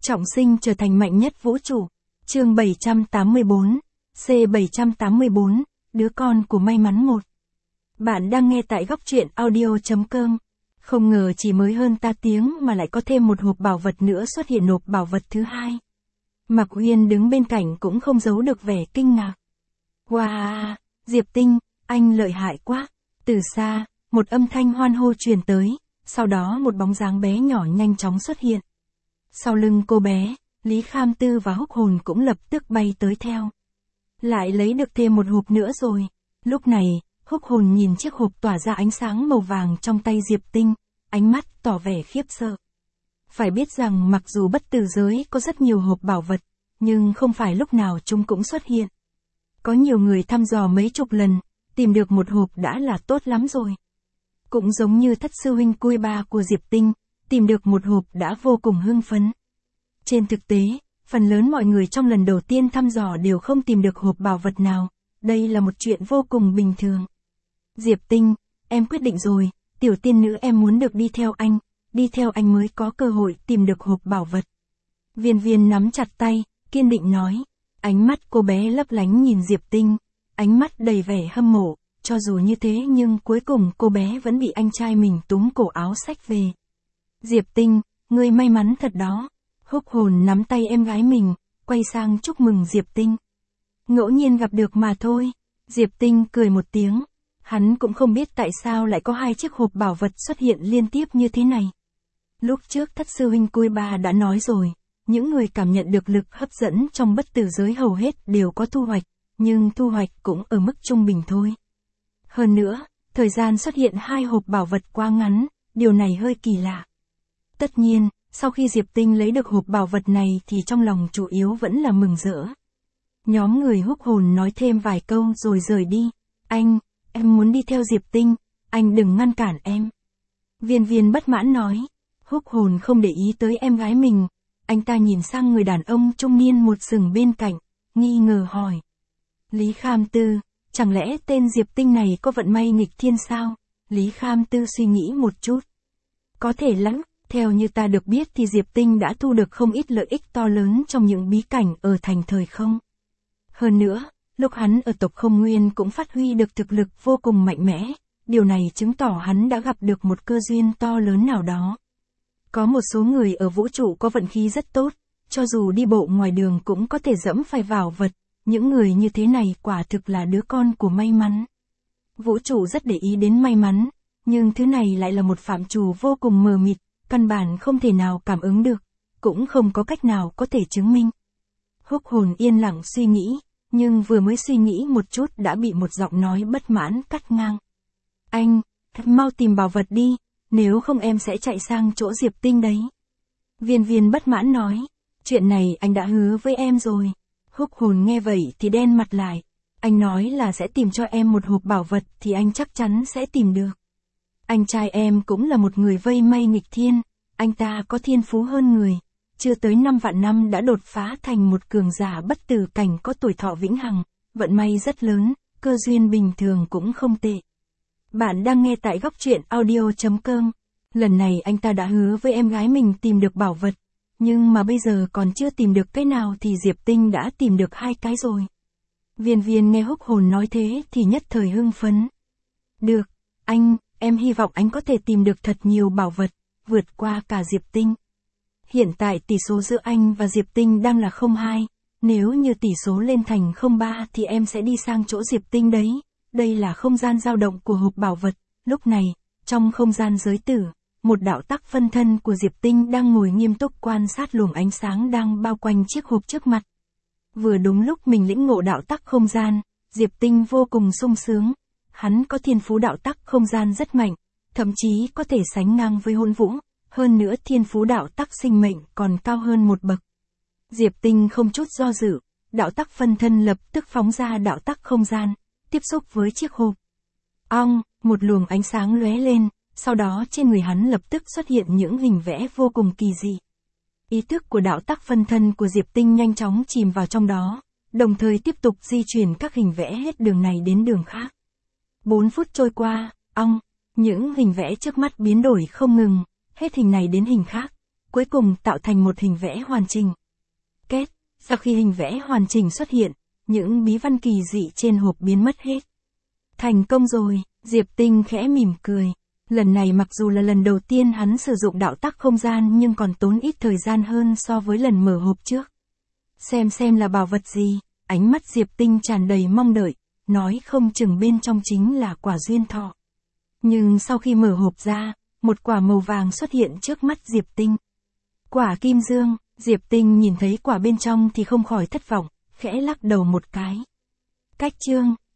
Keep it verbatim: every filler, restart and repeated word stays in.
Trọng sinh trở thành mạnh nhất vũ trụ. Chương bảy trăm tám mươi bốn, C bảy trăm tám mươi bốn, đứa con của may mắn một. Bạn đang nghe tại góc truyện audio chấm com. Không ngờ chỉ mới hơn ta tiếng mà lại có thêm một hộp bảo vật nữa xuất hiện, nộp bảo vật thứ hai. Mạc Uyên đứng bên cạnh cũng không giấu được vẻ kinh ngạc. Wow, Diệp Tinh, anh lợi hại quá. Từ xa, một âm thanh hoan hô truyền tới, sau đó một bóng dáng bé nhỏ nhanh chóng xuất hiện. Sau lưng cô bé, Lý Kham Tư và Húc Hồn cũng lập tức bay tới theo. Lại lấy được thêm một hộp nữa rồi. Lúc này, Húc Hồn nhìn chiếc hộp tỏa ra ánh sáng màu vàng trong tay Diệp Tinh, ánh mắt tỏ vẻ khiếp sợ. Phải biết rằng mặc dù bất tử giới có rất nhiều hộp bảo vật, nhưng không phải lúc nào chúng cũng xuất hiện. Có nhiều người thăm dò mấy chục lần, tìm được một hộp đã là tốt lắm rồi. Cũng giống như thất sư huynh Cui Ba của Diệp Tinh, tìm được một hộp đã vô cùng hưng phấn. Trên thực tế, phần lớn mọi người trong lần đầu tiên thăm dò đều không tìm được hộp bảo vật nào, đây là một chuyện vô cùng bình thường. Diệp Tinh, em quyết định rồi, tiểu tiên nữ em muốn được đi theo anh, đi theo anh mới có cơ hội tìm được hộp bảo vật. Viên Viên nắm chặt tay, kiên định nói, ánh mắt cô bé lấp lánh nhìn Diệp Tinh, ánh mắt đầy vẻ hâm mộ, cho dù như thế nhưng cuối cùng cô bé vẫn bị anh trai mình túm cổ áo xách về. Diệp Tinh, ngươi may mắn thật đó. Húc Hồn nắm tay em gái mình, quay sang chúc mừng Diệp Tinh. Ngẫu nhiên gặp được mà thôi. Diệp Tinh cười một tiếng. Hắn cũng không biết tại sao lại có hai chiếc hộp bảo vật xuất hiện liên tiếp như thế này. Lúc trước thất sư huynh Cui Ba đã nói rồi, những người cảm nhận được lực hấp dẫn trong bất tử giới hầu hết đều có thu hoạch, nhưng thu hoạch cũng ở mức trung bình thôi. Hơn nữa, thời gian xuất hiện hai hộp bảo vật quá ngắn, điều này hơi kỳ lạ. Tất nhiên, sau khi Diệp Tinh lấy được hộp bảo vật này thì trong lòng chủ yếu vẫn là mừng rỡ. Nhóm người Húc Hồn nói thêm vài câu rồi rời đi. Anh, em muốn đi theo Diệp Tinh, anh đừng ngăn cản em. Viên Viên bất mãn nói. Húc Hồn không để ý tới em gái mình. Anh ta nhìn sang người đàn ông trung niên một sừng bên cạnh, nghi ngờ hỏi. Lý Kham Tư, chẳng lẽ tên Diệp Tinh này có vận may nghịch thiên sao? Lý Kham Tư suy nghĩ một chút. Có thể lắm. Theo như ta được biết thì Diệp Tinh đã thu được không ít lợi ích to lớn trong những bí cảnh ở thành thời không. Hơn nữa, lúc hắn ở tộc Không Nguyên cũng phát huy được thực lực vô cùng mạnh mẽ, điều này chứng tỏ hắn đã gặp được một cơ duyên to lớn nào đó. Có một số người ở vũ trụ có vận khí rất tốt, cho dù đi bộ ngoài đường cũng có thể dẫm phải vào vật, những người như thế này quả thực là đứa con của may mắn. Vũ trụ rất để ý đến may mắn, nhưng thứ này lại là một phạm trù vô cùng mờ mịt. Căn bản không thể nào cảm ứng được, cũng không có cách nào có thể chứng minh. Húc Hồn yên lặng suy nghĩ, nhưng vừa mới suy nghĩ một chút đã bị một giọng nói bất mãn cắt ngang. Anh, mau tìm bảo vật đi, nếu không em sẽ chạy sang chỗ Diệp Tinh đấy. Viên Viên bất mãn nói, chuyện này anh đã hứa với em rồi. Húc Hồn nghe vậy thì đen mặt lại, anh nói là sẽ tìm cho em một hộp bảo vật thì anh chắc chắn sẽ tìm được. Anh trai em cũng là một người vây may nghịch thiên, anh ta có thiên phú hơn người, chưa tới năm vạn năm đã đột phá thành một cường giả bất tử cảnh có tuổi thọ vĩnh hằng, vận may rất lớn, cơ duyên bình thường cũng không tệ. Bạn đang nghe tại góc truyện audio chấm com, lần này anh ta đã hứa với em gái mình tìm được bảo vật, nhưng mà bây giờ còn chưa tìm được cái nào thì Diệp Tinh đã tìm được hai cái rồi. Viên Viên nghe Húc Hồn nói thế thì nhất thời hưng phấn. Được, anh... Em hy vọng anh có thể tìm được thật nhiều bảo vật, vượt qua cả Diệp Tinh. Hiện tại tỷ số giữa anh và Diệp Tinh đang là không hai, nếu như tỷ số lên thành không ba thì em sẽ đi sang chỗ Diệp Tinh đấy. Đây là không gian dao động của hộp bảo vật. Lúc này, trong không gian giới tử, một đạo tắc phân thân của Diệp Tinh đang ngồi nghiêm túc quan sát luồng ánh sáng đang bao quanh chiếc hộp trước mặt. Vừa đúng lúc mình lĩnh ngộ đạo tắc không gian, Diệp Tinh vô cùng sung sướng. Hắn có thiên phú đạo tắc không gian rất mạnh, thậm chí có thể sánh ngang với Hỗn Vũ, hơn nữa thiên phú đạo tắc sinh mệnh còn cao hơn một bậc. Diệp Tinh không chút do dự, đạo tắc phân thân lập tức phóng ra đạo tắc không gian, tiếp xúc với chiếc hộp. Ong, một luồng ánh sáng lóe lên, sau đó trên người hắn lập tức xuất hiện những hình vẽ vô cùng kỳ dị. Ý thức của đạo tắc phân thân của Diệp Tinh nhanh chóng chìm vào trong đó, đồng thời tiếp tục di chuyển các hình vẽ hết đường này đến đường khác. Bốn phút trôi qua, ong, những hình vẽ trước mắt biến đổi không ngừng, hết hình này đến hình khác. cuối cùng tạo thành một hình vẽ hoàn chỉnh. Kết, sau khi hình vẽ hoàn chỉnh xuất hiện, những bí văn kỳ dị trên hộp biến mất hết. Thành công rồi, Diệp Tinh khẽ mỉm cười. Lần này mặc dù là lần đầu tiên hắn sử dụng đạo tắc không gian nhưng còn tốn ít thời gian hơn so với lần mở hộp trước. Xem xem là bảo vật gì, ánh mắt Diệp Tinh tràn đầy mong đợi, nói không chừng bên trong chính là quả duyên thọ. Nhưng sau khi mở hộp ra, một quả màu vàng xuất hiện trước mắt Diệp Tinh. Quả kim dương, Diệp Tinh nhìn thấy quả bên trong thì không khỏi thất vọng, khẽ lắc đầu một cái. Cách chương